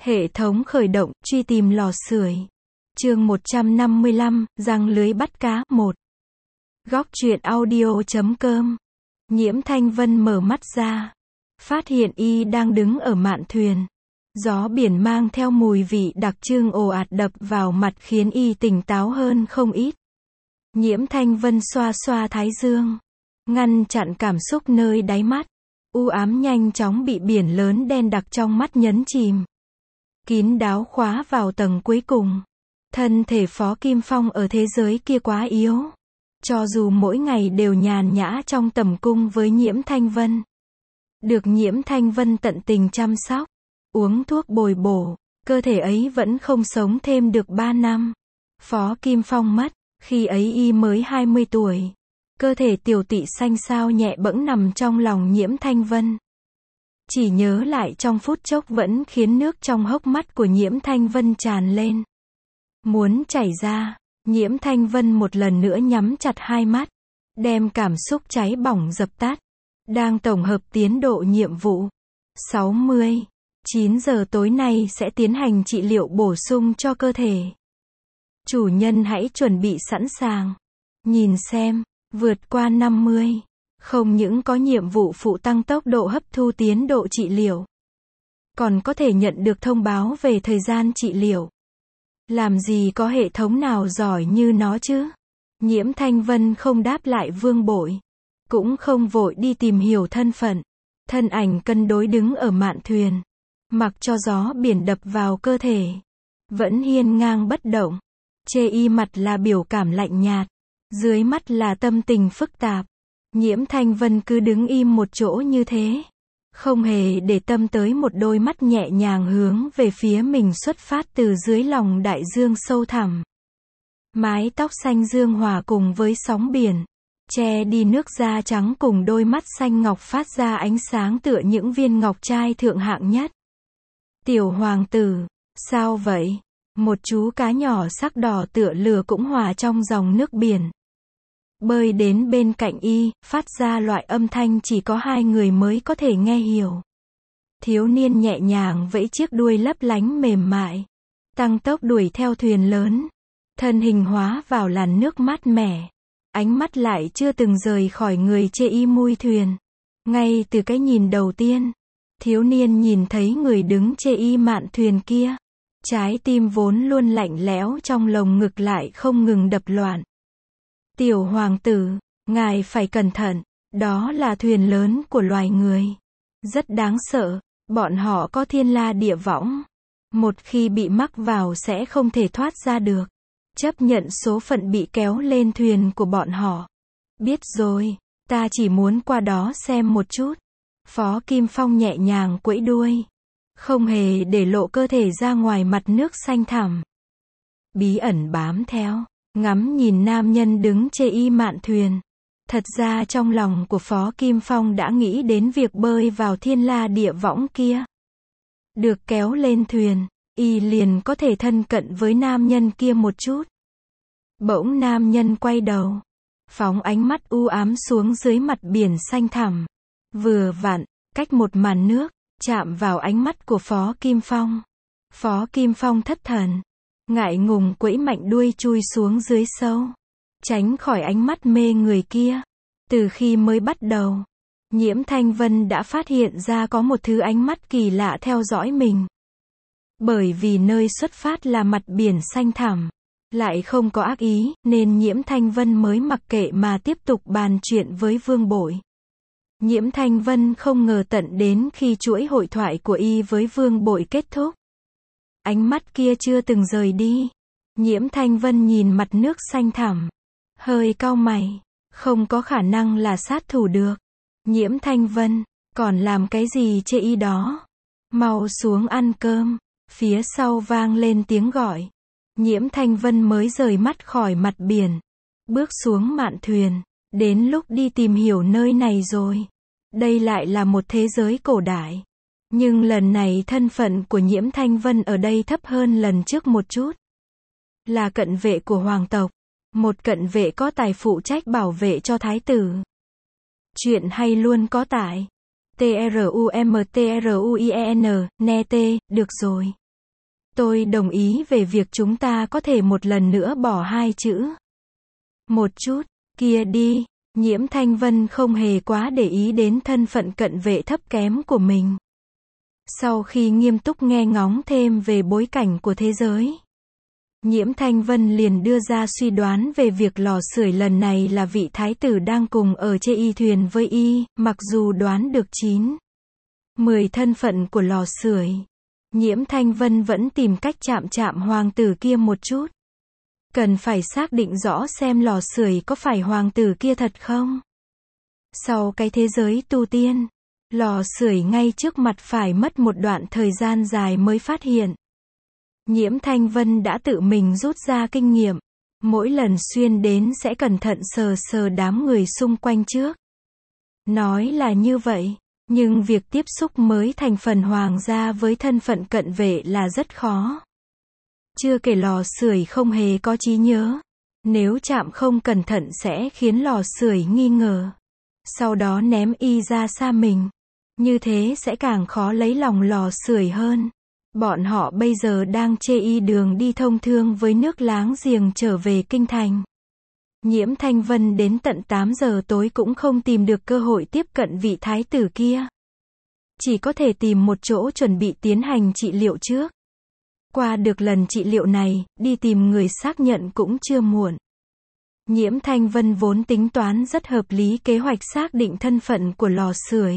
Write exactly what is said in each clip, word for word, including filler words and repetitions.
Hệ thống khởi động, truy tìm lò sưởi. Chương một trăm năm mươi lăm, giăng lưới bắt cá, một. Góc truyện audio chấm com. Nhiễm Thanh Vân mở mắt ra. Phát hiện y đang đứng ở mạn thuyền. Gió biển mang theo mùi vị đặc trưng ồ ạt đập vào mặt khiến y tỉnh táo hơn không ít. Nhiễm Thanh Vân xoa xoa thái dương, ngăn chặn cảm xúc nơi đáy mắt. U ám nhanh chóng bị biển lớn đen đặc trong mắt nhấn chìm. Kín đáo khóa vào tầng cuối cùng. Thân thể Phó Kim Phong ở thế giới kia quá yếu. Cho dù mỗi ngày đều nhàn nhã trong tầm cung với Nhiễm Thanh Vân. Được Nhiễm Thanh Vân tận tình chăm sóc, uống thuốc bồi bổ, cơ thể ấy vẫn không sống thêm được ba năm. Phó Kim Phong mất, khi ấy y mới hai mươi tuổi. Cơ thể tiểu tỵ xanh xao nhẹ bẫng nằm trong lòng Nhiễm Thanh Vân. Chỉ nhớ lại trong phút chốc vẫn khiến nước trong hốc mắt của Nhiễm Thanh Vân tràn lên. Muốn chảy ra, Nhiễm Thanh Vân một lần nữa nhắm chặt hai mắt, đem cảm xúc cháy bỏng dập tắt. Đang tổng hợp tiến độ nhiệm vụ. sáu mươi, chín giờ tối nay sẽ tiến hành trị liệu bổ sung cho cơ thể. Chủ nhân hãy chuẩn bị sẵn sàng. Nhìn xem, vượt qua năm mươi. Không những có nhiệm vụ phụ tăng tốc độ hấp thu tiến độ trị liệu, còn có thể nhận được thông báo về thời gian trị liệu. Làm gì có hệ thống nào giỏi như nó chứ? Nhiễm Thanh Vân không đáp lại Vương Bội, cũng không vội đi tìm hiểu thân phận. Thân ảnh cân đối đứng ở mạn thuyền, mặc cho gió biển đập vào cơ thể, vẫn hiên ngang bất động. Chê y mặt là biểu cảm lạnh nhạt, dưới mắt là tâm tình phức tạp. Nhiễm Thanh Vân cứ đứng im một chỗ như thế, không hề để tâm tới một đôi mắt nhẹ nhàng hướng về phía mình xuất phát từ dưới lòng đại dương sâu thẳm. Mái tóc xanh dương hòa cùng với sóng biển, che đi nước da trắng cùng đôi mắt xanh ngọc phát ra ánh sáng tựa những viên ngọc trai thượng hạng nhất. Tiểu hoàng tử, sao vậy? Một chú cá nhỏ sắc đỏ tựa lửa cũng hòa trong dòng nước biển. Bơi đến bên cạnh y, phát ra loại âm thanh chỉ có hai người mới có thể nghe hiểu. Thiếu niên nhẹ nhàng vẫy chiếc đuôi lấp lánh mềm mại, tăng tốc đuổi theo thuyền lớn. Thân hình hóa vào làn nước mát mẻ, ánh mắt lại chưa từng rời khỏi người chê y mui thuyền. Ngay từ cái nhìn đầu tiên, thiếu niên nhìn thấy người đứng chê y mạn thuyền kia. Trái tim vốn luôn lạnh lẽo trong lồng ngực lại không ngừng đập loạn. Tiểu hoàng tử, ngài phải cẩn thận, đó là thuyền lớn của loài người. Rất đáng sợ, bọn họ có thiên la địa võng. Một khi bị mắc vào sẽ không thể thoát ra được. Chấp nhận số phận bị kéo lên thuyền của bọn họ. Biết rồi, ta chỉ muốn qua đó xem một chút. Phó Kim Phong nhẹ nhàng quẫy đuôi, không hề để lộ cơ thể ra ngoài mặt nước xanh thẳm. Bí ẩn bám theo, ngắm nhìn nam nhân đứng chê y mạn thuyền. Thật ra trong lòng của Phó Kim Phong đã nghĩ đến việc bơi vào thiên la địa võng kia. Được kéo lên thuyền, y liền có thể thân cận với nam nhân kia một chút. Bỗng nam nhân quay đầu, phóng ánh mắt u ám xuống dưới mặt biển xanh thẳm. Vừa vặn, cách một màn nước, chạm vào ánh mắt của Phó Kim Phong. Phó Kim Phong thất thần, ngại ngùng quẫy mạnh đuôi chui xuống dưới sâu, tránh khỏi ánh mắt mê người kia. Từ khi mới bắt đầu, Nhiễm Thanh Vân đã phát hiện ra có một thứ ánh mắt kỳ lạ theo dõi mình. Bởi vì nơi xuất phát là mặt biển xanh thẳm, lại không có ác ý, nên Nhiễm Thanh Vân mới mặc kệ mà tiếp tục bàn chuyện với Vương Bội. Nhiễm Thanh Vân không ngờ tận đến khi chuỗi hội thoại của y với Vương Bội kết thúc, ánh mắt kia chưa từng rời đi. Nhiễm Thanh Vân nhìn mặt nước xanh thẳm, hơi cau mày, không có khả năng là sát thủ được. Nhiễm Thanh Vân, còn làm cái gì chê y đó? Mau xuống ăn cơm. Phía sau vang lên tiếng gọi. Nhiễm Thanh Vân mới rời mắt khỏi mặt biển, bước xuống mạn thuyền. Đến lúc đi tìm hiểu nơi này rồi. Đây lại là một thế giới cổ đại. Nhưng lần này thân phận của Nhiễm Thanh Vân ở đây thấp hơn lần trước một chút. Là cận vệ của hoàng tộc. Một cận vệ có tài phụ trách bảo vệ cho thái tử. Chuyện hay luôn có tại T R U M T R U I E N, net, được rồi. Tôi đồng ý về việc chúng ta có thể một lần nữa bỏ hai chữ một chút kia đi. Nhiễm Thanh Vân không hề quá để ý đến thân phận cận vệ thấp kém của mình. Sau khi nghiêm túc nghe ngóng thêm về bối cảnh của thế giới, Nhiễm Thanh Vân liền đưa ra suy đoán về việc lò sưởi lần này là vị thái tử đang cùng ở trên y thuyền với y, mặc dù đoán được chín, mười thân phận của lò sưởi. Nhiễm Thanh Vân vẫn tìm cách chạm chạm hoàng tử kia một chút. Cần phải xác định rõ xem lò sưởi có phải hoàng tử kia thật không. Sau cái thế giới tu tiên, lò sưởi ngay trước mặt phải mất một đoạn thời gian dài mới phát hiện. Nhiễm Thanh Vân đã tự mình rút ra kinh nghiệm. Mỗi lần xuyên đến sẽ cẩn thận sờ sờ đám người xung quanh trước. Nói là như vậy, nhưng việc tiếp xúc mới thành phần hoàng gia với thân phận cận vệ là rất khó. Chưa kể lò sưởi không hề có trí nhớ. Nếu chạm không cẩn thận sẽ khiến lò sưởi nghi ngờ. Sau đó ném y ra xa mình. Như thế sẽ càng khó lấy lòng lò sưởi hơn. Bọn họ bây giờ đang chê y đường đi thông thương với nước láng giềng trở về kinh thành. Nhiễm Thanh Vân đến tận tám giờ tối cũng không tìm được cơ hội tiếp cận vị thái tử kia. Chỉ có thể tìm một chỗ chuẩn bị tiến hành trị liệu trước. Qua được lần trị liệu này, đi tìm người xác nhận cũng chưa muộn. Nhiễm Thanh Vân vốn tính toán rất hợp lý kế hoạch xác định thân phận của lò sưởi.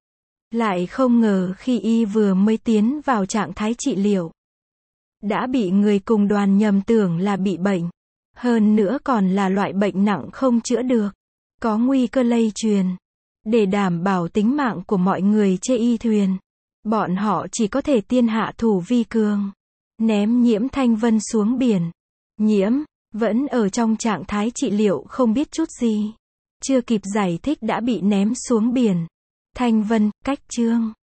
Lại không ngờ khi y vừa mới tiến vào trạng thái trị liệu, đã bị người cùng đoàn nhầm tưởng là bị bệnh. Hơn nữa còn là loại bệnh nặng không chữa được, có nguy cơ lây truyền. Để đảm bảo tính mạng của mọi người trên y thuyền, bọn họ chỉ có thể tiên hạ thủ vi cường, ném Nhiễm Thanh Vân xuống biển. Nhiễm, vẫn ở trong trạng thái trị liệu không biết chút gì. Chưa kịp giải thích đã bị ném xuống biển. Thanh Vân, cách chương